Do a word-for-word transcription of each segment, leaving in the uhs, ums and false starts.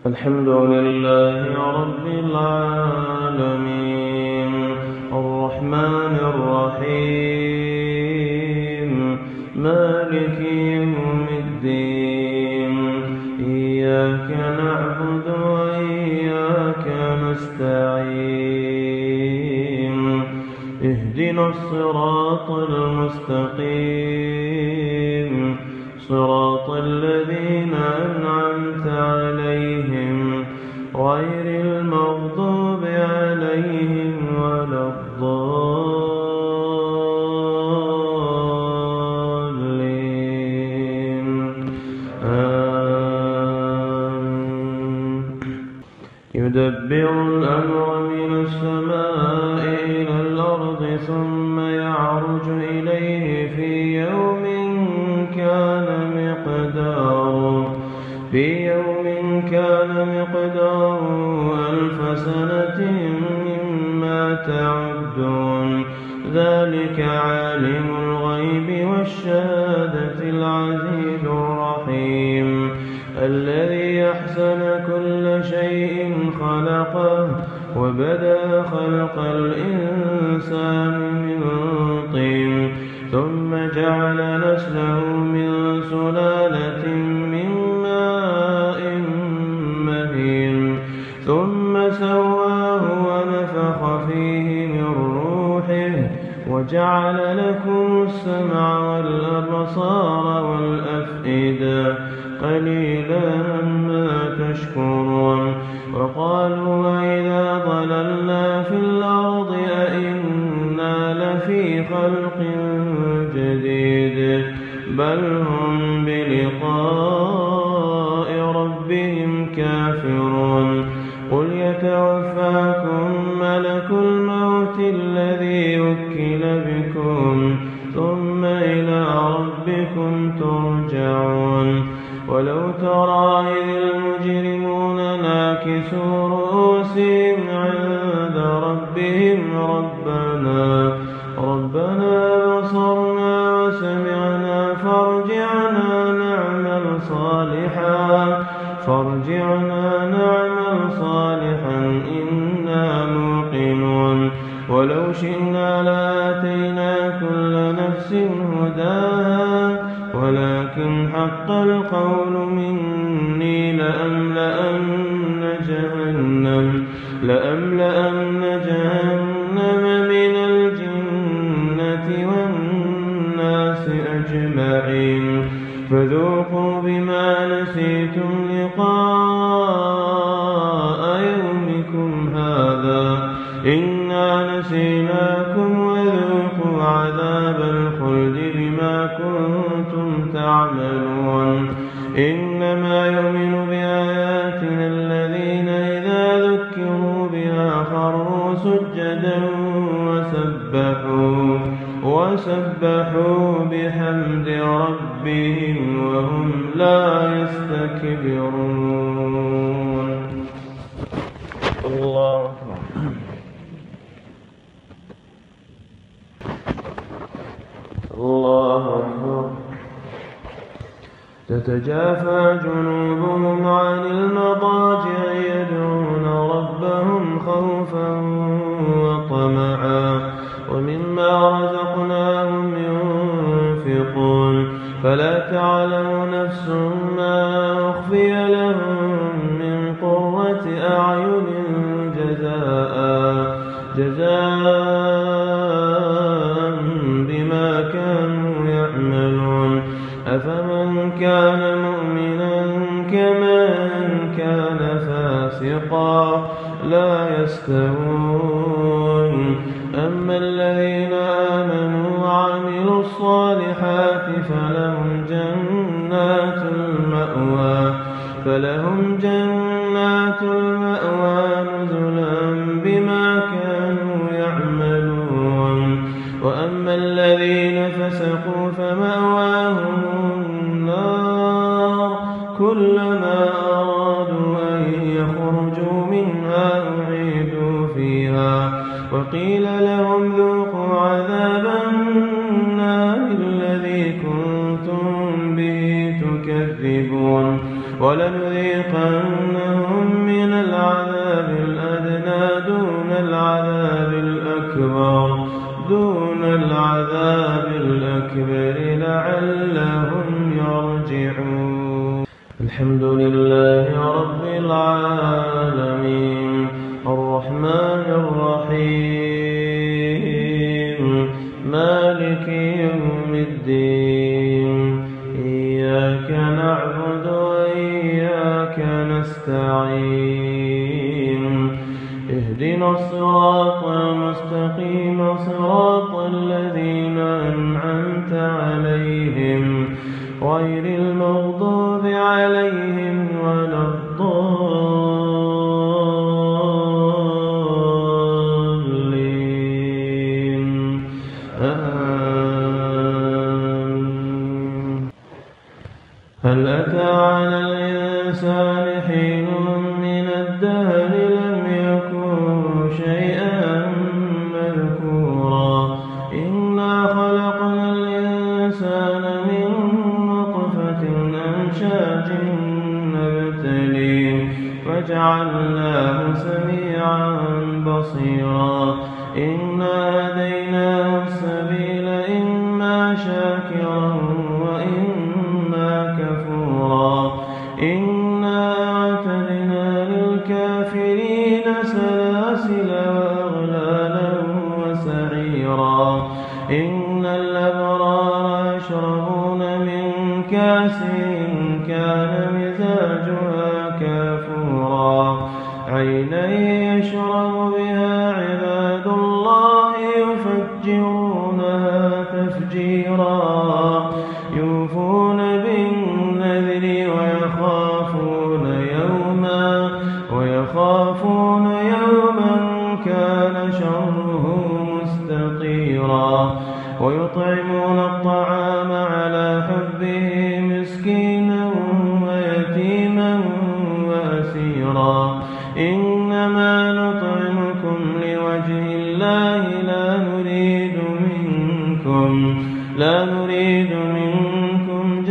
الحمد لله رب العالمين الرحمن الرحيم مالك يوم الدين إياك نعبد وإياك نستعين اهدنا الصراط المستقيم صراط الذين أنعمت عليهم غير المغضوب عليهم ولا الضالين آمين. يدبر الأمر من السماء إلى الأرض ثم يعرج إليه في يوم كان مقداره في يوم كان مقداره ألف سنة مما تعدون ذلك عالم الغيب والشهادة العزيز الرحيم الذي أحسن كل شيء خلقه وبدأ خلق الإنسان من طين ثم جعل نسله من سلالة من ماء مهين ثم سواه ونفخ فيه من روحه وجعل لكم السمع والأبصار والأفئدة قليلا ما تشكرون. وقالوا وإذا ضللنا في الأرض أئنا لفي خلق جديد بل هم بلقاء ربهم كافرون. قل يتوفاكم ملك الموت الذي وكل بكم ثم إلى ربكم ترجعون. ولو ترى إذ المجرمون ناكسوا رؤوسهم عند ربهم ربنا ربنا بصرنا وسمعنا فارجعنا نعمل صالحا فارجعنا نعمل صالحا إنا موقنون. ولو شئنا لآتينا كل نفس هداها ولكن حق القول مني لأملأن جهنم لأملأن جهنم من الجنة والناس أجمعين فذوقوا بما نسيتم لقاء يومكم هذا إنا نسيناكم وذوقوا عذاب الخلد بما كنتم تعملون. إنما يؤمن بآياتنا الذين إذا ذكروا بها خروا سجدا وسبحوا وسبحوا بحمد ربهم وهم لا يستكبرون. الله الله أكبر. تتجافى جنوبهم عن المضاجع يدعون ربهم خوفا وطمعا ومما رزقناهم ينفقون. فلا تعلم نفس ما أخفي لهم من قرة أعين جزاء جزاء بما كانوا يعملون. أفمن كان مؤمنا كمن كان فاسقا لا يستوون. أما الذين آمنوا وعملوا الصالحات فلهم جنات المأوى فلهم جنات المأوى نزلا بما كانوا يعملون. وأما الذين فسقوا فمأواهم النار كلما أرادوا أن يخرجوا منها أعيدوا فيها وقيل لهم ذوقوا عذاب النار الذي كنتم به تكذبون. ولنذيقن كأنهم من العذاب الأدنى دون العذاب الأكبر دون العذاب الأكبر لعلهم يرجعون. الحمد لله رب العالمين الرحمن الرحيم مالك يوم الدين إياك نعبد وإياك نستعين اهدنا الصراط المستقيم صراط الذين أنعمت عليهم غير المغضوب عليهم ولا الضالين آمين. هل أتى على الإنسان حين من الدهر لم يكن شيئا مذكورا إنا خلقنا الإنسان من نطفة أمشاج نبتليه فجعلناه سميعا بصيرا إنا هديناه السبيل إما شاكرا وإما كفورا إنا أعتدنا للكافرين سلاسل وأغلالا وسعيرا إن الأبرار يشربون من كأس كان مزاجها كافورا عينا يشرب بها عباد الله يفجرونها تفجيرا يوفون بالنذر ويخافون يوما ويخافون يوما كان شره مستطيرا ويطعمون الطعام على حبه مسكينا ويتيما وأسيرا إنما نطعمكم لوجه الله لا نريد منكم لا نريد منكم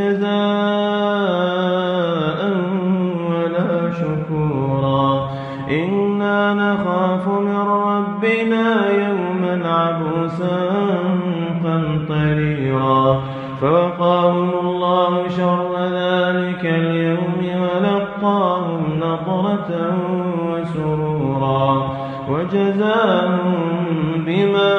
جزاء ولا شكورا إنا نخاف من ربنا يوما عبوسا قمطريرا فوقاهم الله شر ذلك اليوم ولقاهم نضرة وسرورا وجزاهم بما